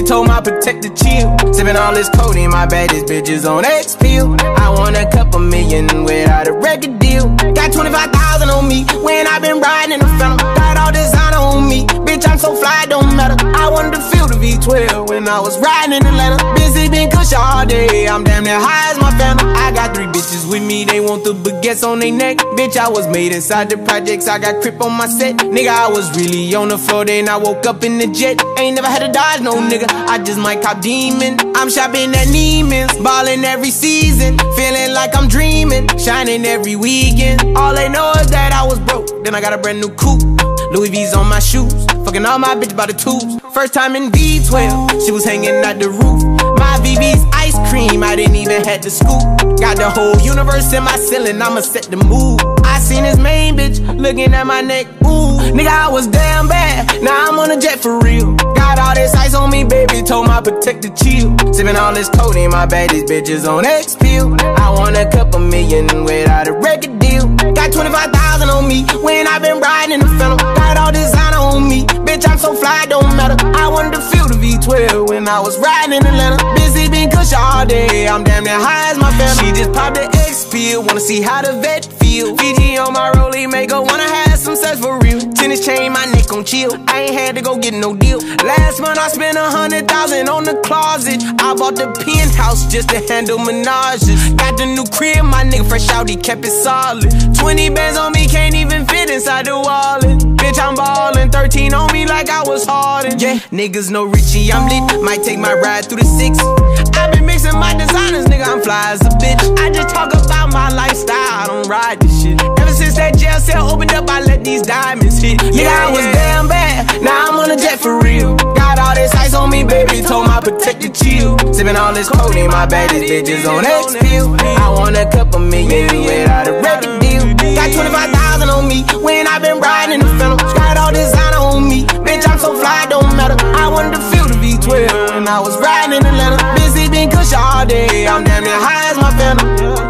told my protector chill. Sippin' all this codeine, my baddest bitches on X pill. I want a couple million without a record deal. Got 25,000 on me when I been riding in the Phantom. Got all designer on me, bitch, I'm so fly, it don't matter. I wanted to feel the V12 when I was riding in Atlanta. Busy been cush all day, I'm damn near high as my Phantom. I got 3 bitches with me, they want the baguettes on they neck. Bitch, I was made inside the projects, I got Crip on my set. Nigga, I was really on the floor, then I woke up in the jet. Ain't never had to dodge no nigga, I just might cop demon. I'm shopping at Neiman's, ballin' every season, feeling like I'm dreaming, shining every weekend. All they know is that I was broke, then I got a brand new coupe. Louis V's on my shoes, fucking all my bitches by the tubes. First time in V12, she was hanging out the roof. My VV's ice cream, I didn't even have to scoop. Got the whole universe in my ceiling, I'ma set the mood. I seen this main bitch looking at my neck, ooh. Nigga, I was damn bad, now I'm on a jet for real. Got all this ice on me, baby, told my protector chill. Sippin' all this codeine, my baddest bitches on X pill. I want a couple million without a record deal. Got 25,000 on me when I been riding in the Phantom. Got all designer on me, bitch, I'm so fly, it don't matter. I wanted to feel the V12 when I was riding in Atlanta. Busy been cush all day, I'm damn near high as my Phantom. She just popped the X pill, wanna see how the vet feel. Fiji on my rollie, make her wanna have some sex for real. Tennis chain, my neck on chill, I ain't had to go get no deal. Last month I spent 100,000 on the closet. I bought the penthouse just to handle menages. Got the new crib, my nigga fresh out, he kept it solid. 20 bands on me, can't even fit inside the wallet. Bitch, I'm ballin', 13 on me like I was Harden. Yeah, niggas know Richie, I'm lit, might take my ride through the 6. I been mixing my designers, nigga, I'm fly as a bitch. I just talk about my lifestyle, I don't ride this shit. Ever since that jail cell opened up, I let these diamonds hit. Yeah, I was damn bad, now I'm on a jet for real. Got all this ice on me, baby, told my protector chill. Sippin' all this codeine, my baddest bitches on X pill. I want a couple million without a record deal. Got 25,000 on me when I been riding in the Phantom. Got all designer on me, bitch, I'm so fly, it don't matter. I wanted to feel the V12 when I was riding in Atlanta. Busy been cush all day, I'm damn near high as my Phantom.